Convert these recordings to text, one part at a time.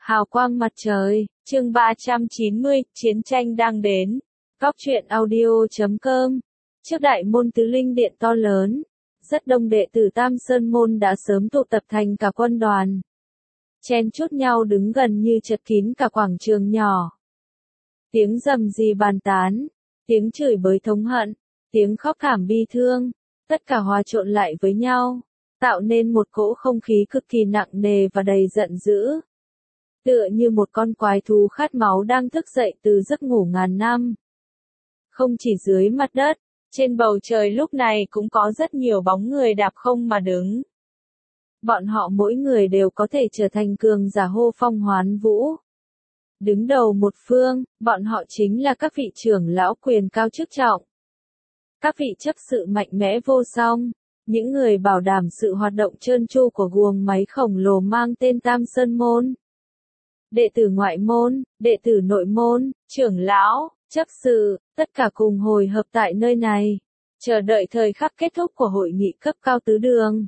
Hào quang mặt trời, chương 390, chiến tranh đang đến. Góc truyện audio.com. Trước đại môn Tứ Linh Điện to lớn, rất đông đệ tử Tam Sơn Môn đã sớm tụ tập thành cả quân đoàn. Chen chúc nhau đứng gần như chật kín cả quảng trường nhỏ. Tiếng rầm rì bàn tán, tiếng chửi bới thống hận, tiếng khóc thảm bi thương, tất cả hòa trộn lại với nhau, tạo nên một cỗ không khí cực kỳ nặng nề và đầy giận dữ. Tựa như một con quái thú khát máu đang thức dậy từ giấc ngủ ngàn năm. Không chỉ dưới mặt đất, trên bầu trời lúc này cũng có rất nhiều bóng người đạp không mà đứng. Bọn họ mỗi người đều có thể trở thành cường giả hô phong hoán vũ. Đứng đầu một phương, bọn họ chính là các vị trưởng lão quyền cao chức trọng. Các vị chấp sự mạnh mẽ vô song, những người bảo đảm sự hoạt động trơn tru của guồng máy khổng lồ mang tên Tam Sơn Môn. Đệ tử ngoại môn, đệ tử nội môn, trưởng lão, chấp sự, tất cả cùng hồi hợp tại nơi này, chờ đợi thời khắc kết thúc của hội nghị cấp cao tứ đường.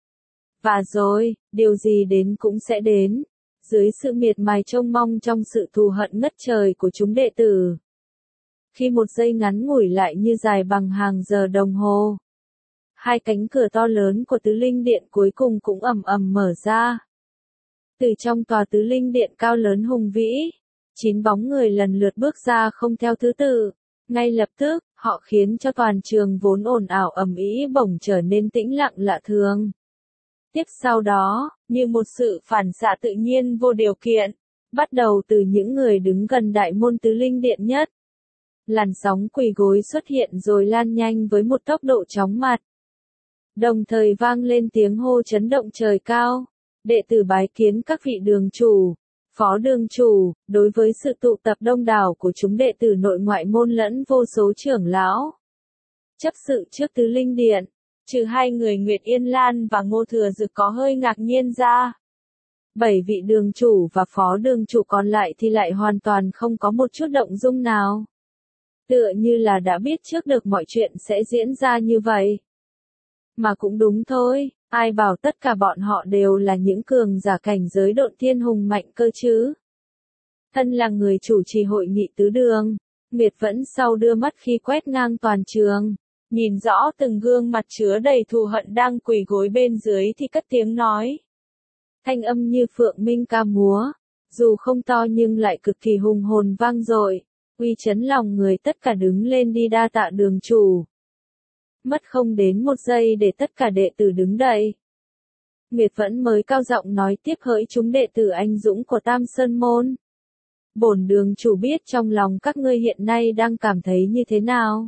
Và rồi, điều gì đến cũng sẽ đến, dưới sự miệt mài trông mong trong sự thù hận ngất trời của chúng đệ tử. Khi một giây ngắn ngủi lại như dài bằng hàng giờ đồng hồ, hai cánh cửa to lớn của Tứ Linh Điện cuối cùng cũng ầm ầm mở ra. Từ trong tòa Tứ Linh Điện cao lớn hùng vĩ, 9 bóng người lần lượt bước ra không theo thứ tự. Ngay lập tức, họ khiến cho toàn trường vốn ồn ào ầm ĩ bỗng trở nên tĩnh lặng lạ thường. Tiếp sau đó, như một sự phản xạ tự nhiên vô điều kiện, bắt đầu từ những người đứng gần đại môn Tứ Linh Điện nhất. Làn sóng quỳ gối xuất hiện rồi lan nhanh với một tốc độ chóng mặt. Đồng thời vang lên tiếng hô chấn động trời cao. Đệ tử bái kiến các vị đường chủ, phó đường chủ, đối với sự tụ tập đông đảo của chúng đệ tử nội ngoại môn lẫn vô số trưởng lão. Chấp sự trước Tứ Linh Điện, trừ hai người Nguyệt Yên Lan và Ngô Thừa Dực có hơi ngạc nhiên ra. 7 vị đường chủ và phó đường chủ còn lại thì lại hoàn toàn không có một chút động dung nào. Tựa như là đã biết trước được mọi chuyện sẽ diễn ra như vậy. Mà cũng đúng thôi. Ai bảo tất cả bọn họ đều là những cường giả cảnh giới độn thiên hùng mạnh cơ chứ? Thân là người chủ trì hội nghị tứ đường, Nguyệt vẫn sau đưa mắt khi quét ngang toàn trường, nhìn rõ từng gương mặt chứa đầy thù hận đang quỳ gối bên dưới thì cất tiếng nói. Thanh âm như phượng minh ca múa, dù không to nhưng lại cực kỳ hùng hồn vang dội, uy chấn lòng người tất cả đứng lên đi đa tạ đường chủ. Mất không đến một giây để tất cả đệ tử đứng dậy. Nguyệt vẫn mới cao giọng nói tiếp hỡi chúng đệ tử anh dũng của Tam Sơn Môn. Bổn đường chủ biết trong lòng các ngươi hiện nay đang cảm thấy như thế nào.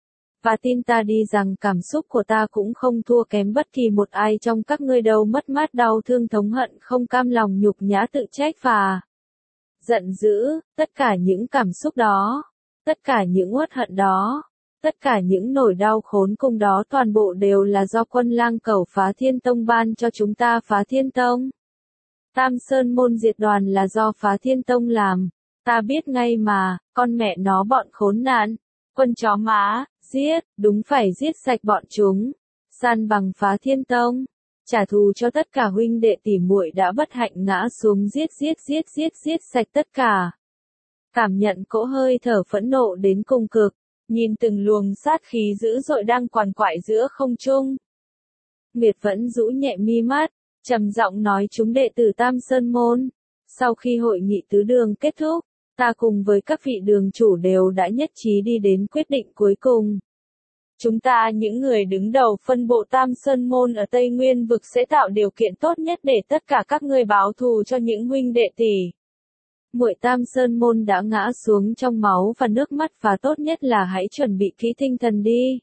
Và tin ta đi rằng cảm xúc của ta cũng không thua kém bất kỳ một ai trong các ngươi đâu, mất mát đau thương thống hận không cam lòng nhục nhã tự trách và giận dữ, tất cả những cảm xúc đó, tất cả những uất hận đó. Tất cả những nỗi đau khốn cùng đó toàn bộ đều là do quân lang cẩu Phá Thiên Tông ban cho chúng ta. Phá Thiên Tông. Tam Sơn Môn diệt đoàn là do Phá Thiên Tông làm. Ta biết ngay mà, con mẹ nó bọn khốn nạn. Quân chó má, giết, đúng phải giết sạch bọn chúng. San bằng Phá Thiên Tông. Trả thù cho tất cả huynh đệ tỷ muội đã bất hạnh ngã xuống, giết sạch tất cả. Cảm nhận cỗ hơi thở phẫn nộ đến cùng cực. Nhìn từng luồng sát khí dữ dội đang quằn quại giữa không trung. Nguyệt vẫn rũ nhẹ mi mắt, trầm giọng nói chúng đệ tử Tam Sơn Môn. Sau khi hội nghị tứ đường kết thúc, ta cùng với các vị đường chủ đều đã nhất trí đi đến quyết định cuối cùng. Chúng ta những người đứng đầu phân bộ Tam Sơn Môn ở Tây Nguyên vực sẽ tạo điều kiện tốt nhất để tất cả các ngươi báo thù cho những huynh đệ tỷ muội Tam Sơn Môn đã ngã xuống trong máu và nước mắt, và tốt nhất là hãy chuẩn bị kỹ tinh thần đi.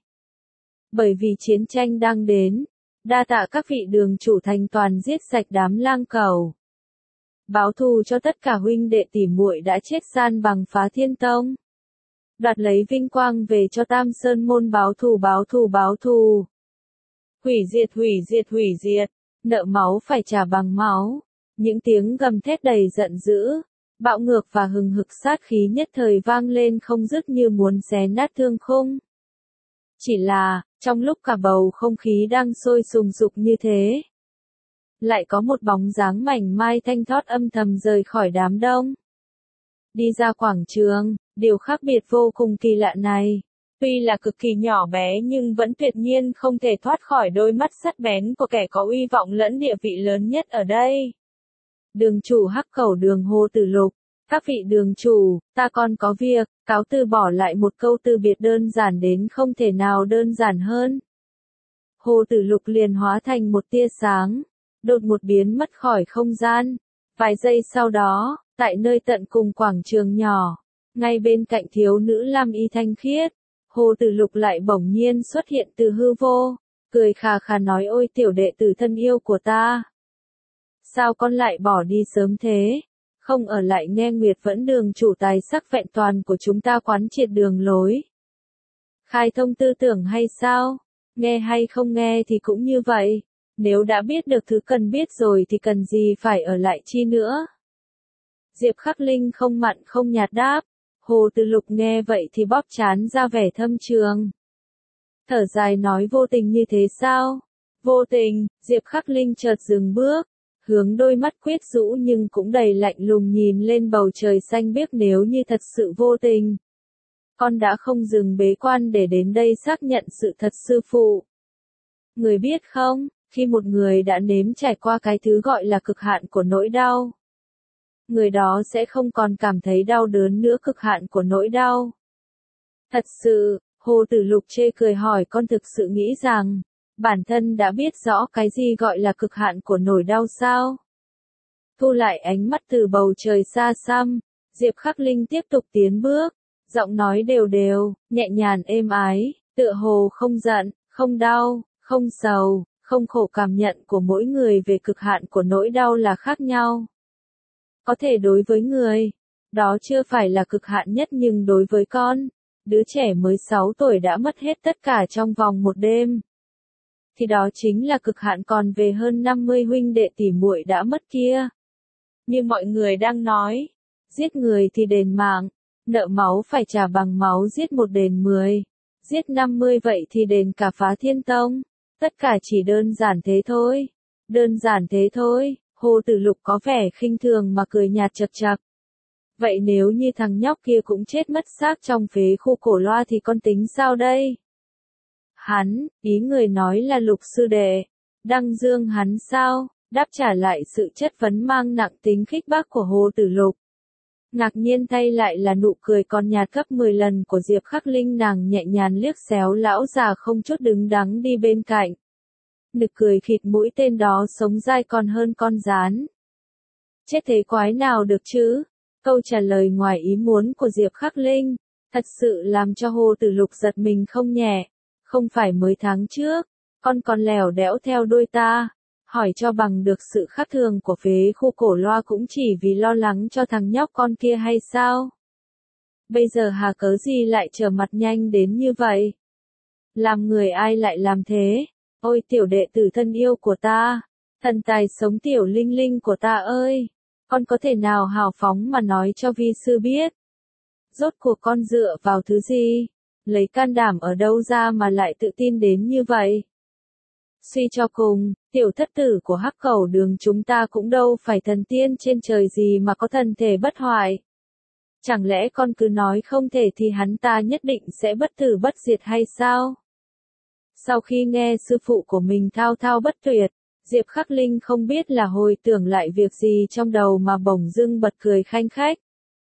Bởi vì chiến tranh đang đến, đa tạ các vị đường chủ thành toàn giết sạch đám lang cẩu. Báo thù cho tất cả huynh đệ tỷ muội đã chết, san bằng Phá Thiên Tông. Đoạt lấy vinh quang về cho Tam Sơn Môn, báo thù. Hủy diệt, nợ máu phải trả bằng máu. Những tiếng gầm thét đầy giận dữ, bạo ngược và hừng hực sát khí nhất thời vang lên không dứt như muốn xé nát thương khung. Chỉ là, trong lúc cả bầu không khí đang sôi sùng sục như thế, lại có một bóng dáng mảnh mai thanh thoát âm thầm rời khỏi đám đông. Đi ra quảng trường, điều khác biệt vô cùng kỳ lạ này, tuy là cực kỳ nhỏ bé nhưng vẫn tuyệt nhiên không thể thoát khỏi đôi mắt sắc bén của kẻ có uy vọng lẫn địa vị lớn nhất ở đây. Đường chủ Hắc Cẩu Đường Hồ Tử Lục, các vị đường chủ, ta còn có việc, cáo từ bỏ lại một câu từ biệt đơn giản đến không thể nào đơn giản hơn. Hồ Tử Lục liền hóa thành một tia sáng, đột một biến mất khỏi không gian. Vài giây sau đó, tại nơi tận cùng quảng trường nhỏ, ngay bên cạnh thiếu nữ lam y thanh khiết, Hồ Tử Lục lại bỗng nhiên xuất hiện từ hư vô, cười khà khà nói: ôi tiểu đệ tử thân yêu của ta. Sao con lại bỏ đi sớm thế? Không ở lại nghe Nguyệt Vẫn đường chủ tài sắc vẹn toàn của chúng ta quán triệt đường lối, khai thông tư tưởng hay sao? Nghe hay không nghe thì cũng như vậy, nếu đã biết được thứ cần biết rồi thì cần gì phải ở lại chi nữa. Diệp Khắc Linh không mặn không nhạt đáp. Hồ Tử Lục nghe vậy thì bóp trán ra vẻ thâm trường. Thở dài nói: vô tình như thế sao? Vô tình. Diệp Khắc Linh chợt dừng bước, hướng đôi mắt quyết rũ nhưng cũng đầy lạnh lùng nhìn lên bầu trời xanh biếc. Nếu như thật sự vô tình, con đã không dừng bế quan để đến đây xác nhận sự thật sư phụ. Người biết không, khi một người đã nếm trải qua cái thứ gọi là cực hạn của nỗi đau, người đó sẽ không còn cảm thấy đau đớn nữa. Cực hạn của nỗi đau. Thật sự, Hồ Tử Lục chê cười hỏi: con thực sự nghĩ rằng bản thân đã biết rõ cái gì gọi là cực hạn của nỗi đau sao? Thu lại ánh mắt từ bầu trời xa xăm, Diệp Khắc Linh tiếp tục tiến bước, giọng nói đều đều, nhẹ nhàng êm ái, tựa hồ không giận, không đau, không sầu, không khổ. Cảm nhận của mỗi người về cực hạn của nỗi đau là khác nhau. Có thể đối với người, đó chưa phải là cực hạn nhất, nhưng đối với con, đứa trẻ mới 6 tuổi đã mất hết tất cả trong vòng một đêm, thì đó chính là cực hạn. Còn về hơn 50 huynh đệ tỷ muội đã mất kia, như mọi người đang nói, giết người thì đền mạng, nợ máu phải trả bằng máu, giết một đền 10, giết 50 vậy thì đền cả Phá Thiên Tông. Tất cả chỉ đơn giản thế thôi. Đơn giản thế thôi. Hồ Tử Lục có vẻ khinh thường mà cười nhạt chật chật. Vậy nếu như thằng nhóc kia cũng chết mất xác trong phế khu Cổ Loa thì con tính sao đây? Hắn, ý người nói là Lục sư đệ, Đăng Dương hắn sao? Đáp trả lại sự chất vấn mang nặng tính khích bác của Hồ Tử Lục. Ngạc nhiên thay lại là nụ cười còn nhạt gấp 10 lần của Diệp Khắc Linh. Nàng nhẹ nhàng liếc xéo lão già không chút đứng đắn đi bên cạnh. Nực cười khịt mũi: tên đó sống dai còn hơn con gián. Chết thế quái nào được chứ? Câu trả lời ngoài ý muốn của Diệp Khắc Linh thật sự làm cho Hồ Tử Lục giật mình không nhẹ. Không phải mới tháng trước, con còn lèo đẽo theo đuôi ta, hỏi cho bằng được sự khác thường của phế khu Cổ Loa cũng chỉ vì lo lắng cho thằng nhóc con kia hay sao? Bây giờ hà cớ gì lại trở mặt nhanh đến như vậy? Làm người ai lại làm thế? Ôi tiểu đệ tử thân yêu của ta, thần tài sống tiểu linh linh của ta ơi, con có thể nào hào phóng mà nói cho vi sư biết? Rốt cuộc con dựa vào thứ gì? Lấy can đảm ở đâu ra mà lại tự tin đến như vậy? Suy cho cùng, tiểu thất tử của Hắc Cẩu Đường chúng ta cũng đâu phải thần tiên trên trời gì mà có thần thể bất hoại. Chẳng lẽ con cứ nói không thể thì hắn ta nhất định sẽ bất tử bất diệt hay sao? Sau khi nghe sư phụ của mình thao thao bất tuyệt, Diệp Khắc Linh không biết là hồi tưởng lại việc gì trong đầu mà bỗng dưng bật cười khanh khách.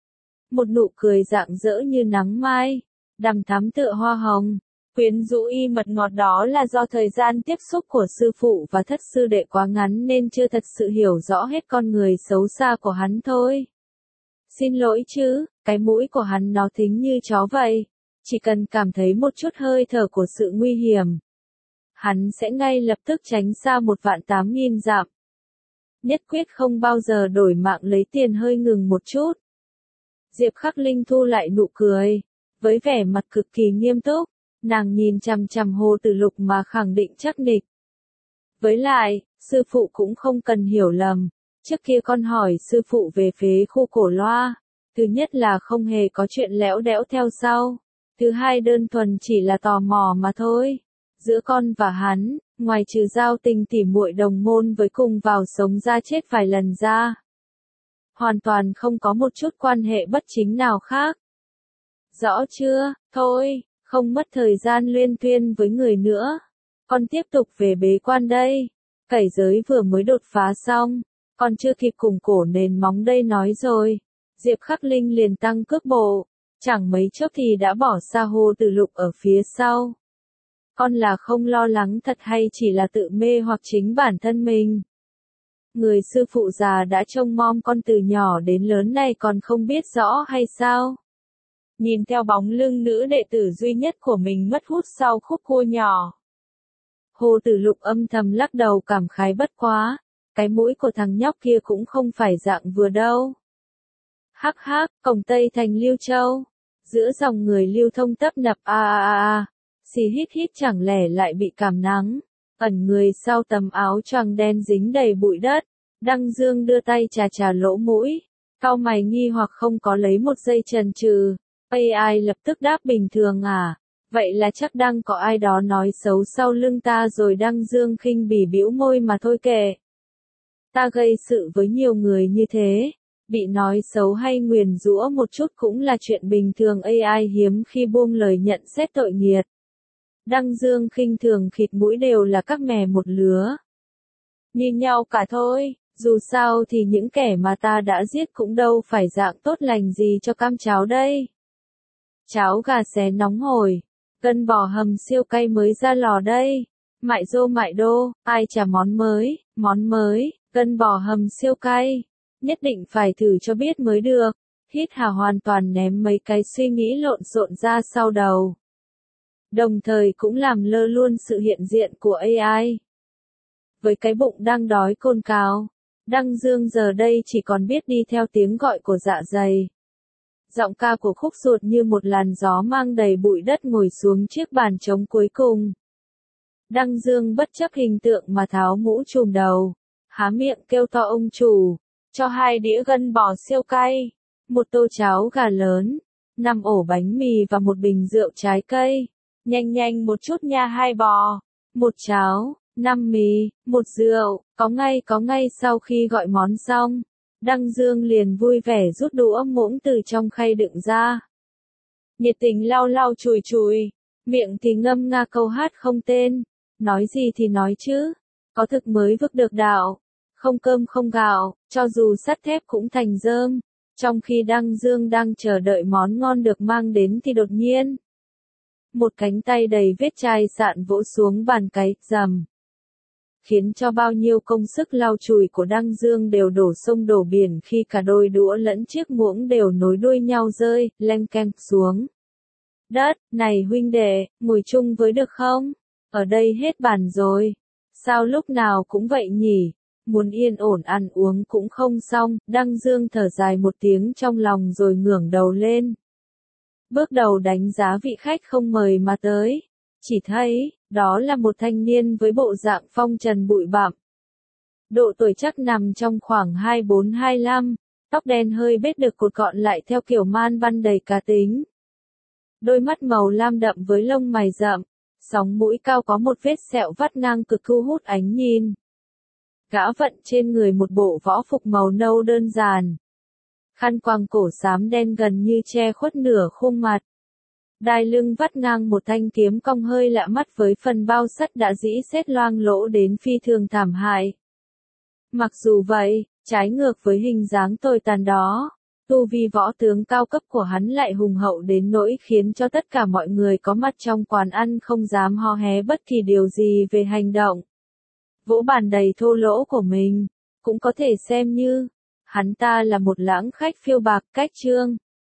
Một nụ cười rạng rỡ như nắng mai, đằm thắm tựa hoa hồng, quyến rũ y mật ngọt. Đó là do thời gian tiếp xúc của sư phụ và thất sư đệ quá ngắn nên chưa thật sự hiểu rõ hết con người xấu xa của hắn thôi. Xin lỗi chứ, cái mũi của hắn nó thính như chó vậy. Chỉ cần cảm thấy một chút hơi thở của sự nguy hiểm, hắn sẽ ngay lập tức tránh xa 1.800.000 dặm. Nhất quyết không bao giờ đổi mạng lấy tiền. Hơi ngừng một chút, Diệp Khắc Linh thu lại nụ cười, với vẻ mặt cực kỳ nghiêm túc, nàng nhìn chằm chằm Hồ Tử Lục mà khẳng định chắc nịch. Với lại, sư phụ cũng không cần hiểu lầm, trước kia con hỏi sư phụ về phế khu Cổ Loa, thứ nhất là không hề có chuyện lẽo đẽo theo sau, thứ hai đơn thuần chỉ là tò mò mà thôi. Giữa con và hắn, ngoài trừ giao tình tỉ muội đồng môn với cùng vào sống ra chết vài lần ra. Hoàn toàn không có một chút quan hệ bất chính nào khác. Rõ chưa? Thôi, không mất thời gian luyên thuyên với người nữa. Con tiếp tục về bế quan đây. Cảnh giới vừa mới đột phá xong, còn chưa kịp củng cổ nền móng đây nói rồi. Diệp Khắc Linh liền tăng cước bộ, chẳng mấy chốc thì đã bỏ xa Hồ Tử Lục ở phía sau. Con là không lo lắng thật hay chỉ là tự mê hoặc chính bản thân mình? Người sư phụ già đã trông mong con từ nhỏ đến lớn này còn không biết rõ hay sao? Nhìn theo bóng lưng nữ đệ tử duy nhất của mình mất hút sau khúc cua nhỏ. Hồ Tử Lục âm thầm lắc đầu cảm khái bất quá, cái mũi của thằng nhóc kia cũng không phải dạng vừa đâu. Hắc hắc, cổng Tây thành Liêu Châu, giữa dòng người lưu thông tấp nập xì hít hít chẳng lẽ lại bị cảm nắng, ẩn người sau tấm áo choàng đen dính đầy bụi đất. Đăng Dương đưa tay chà chà lỗ mũi, cau mày nghi hoặc không có lấy một giây chần chừ. AI lập tức đáp bình thường à? Vậy là chắc đang có ai đó nói xấu sau lưng ta rồi. Đăng Dương khinh bỉ bĩu môi mà thôi kệ. Ta gây sự với nhiều người như thế, bị nói xấu hay nguyền rủa một chút cũng là chuyện bình thường. AI hiếm khi buông lời nhận xét tội nghiệt. Đăng Dương khinh thường khịt mũi, đều là các mè một lứa. Như nhau cả thôi, dù sao thì những kẻ mà ta đã giết cũng đâu phải dạng tốt lành gì cho cam cháo đây. Cháo gà xé nóng hổi, gân bò hầm siêu cay mới ra lò đây. Mại đô, ai chả món mới, gân bò hầm siêu cay. Nhất định phải thử cho biết mới được. Hít hà hoàn toàn ném mấy cái suy nghĩ lộn xộn ra sau đầu. Đồng thời cũng làm lơ luôn sự hiện diện của AI. Với cái bụng đang đói cồn cào, Đăng Dương giờ đây chỉ còn biết đi theo tiếng gọi của dạ dày. Giọng ca của khúc ruột như một làn gió mang đầy bụi đất ngồi xuống chiếc bàn trống cuối cùng. Đăng Dương bất chấp hình tượng mà tháo mũ trùm đầu, há miệng kêu to ông chủ, cho 2 đĩa gân bò siêu cay, 1 tô cháo gà lớn, 5 ổ bánh mì và 1 bình rượu trái cây. Nhanh một chút nha 2 bò, 1 cháo, 5 mì, 1 rượu, có ngay. Sau khi gọi món xong, Đăng Dương liền vui vẻ rút đũa muỗng từ trong khay đựng ra. Nhiệt tình lau chùi, miệng thì ngâm nga câu hát không tên, nói gì thì nói chứ, có thực mới vực được đạo, không cơm không gạo, cho dù sắt thép cũng thành rơm. Trong khi Đăng Dương đang chờ đợi món ngon được mang đến thì đột nhiên, một cánh tay đầy vết chai sạn vỗ xuống bàn cái, rầm. Khiến cho bao nhiêu công sức lau chùi của Đăng Dương đều đổ sông đổ biển khi cả đôi đũa lẫn chiếc muỗng đều nối đuôi nhau rơi, leng keng xuống đất. Này huynh đệ, ngồi chung với được không? Ở đây hết bàn rồi. Sao lúc nào cũng vậy nhỉ? Muốn yên ổn ăn uống cũng không xong. Đăng Dương thở dài một tiếng trong lòng rồi ngẩng đầu lên. Bước đầu đánh giá vị khách không mời mà tới. Chỉ thấy, đó là một thanh niên với bộ dạng phong trần bụi bặm. Độ tuổi chắc nằm trong khoảng 24-25, tóc đen hơi bết được cột gọn lại theo kiểu man băn đầy cá tính. Đôi mắt màu lam đậm với lông mày rậm, sóng mũi cao có một vết sẹo vắt ngang cực thu hút ánh nhìn. Gã vận trên người một bộ võ phục màu nâu đơn giản. Khăn quàng cổ xám đen gần như che khuất nửa khuôn mặt. Đai lưng vắt ngang một thanh kiếm cong hơi lạ mắt với phần bao sắt đã rỉ sét loang lỗ đến phi thường thảm hại. Mặc dù vậy, trái ngược với hình dáng tồi tàn đó, tu vi võ tướng cao cấp của hắn lại hùng hậu đến nỗi khiến cho tất cả mọi người có mặt trong quán ăn không dám ho hé bất kỳ điều gì về hành động. Vỗ bàn đầy thô lỗ của mình, cũng có thể xem như, hắn ta là một lãng khách phiêu bạc cách trương.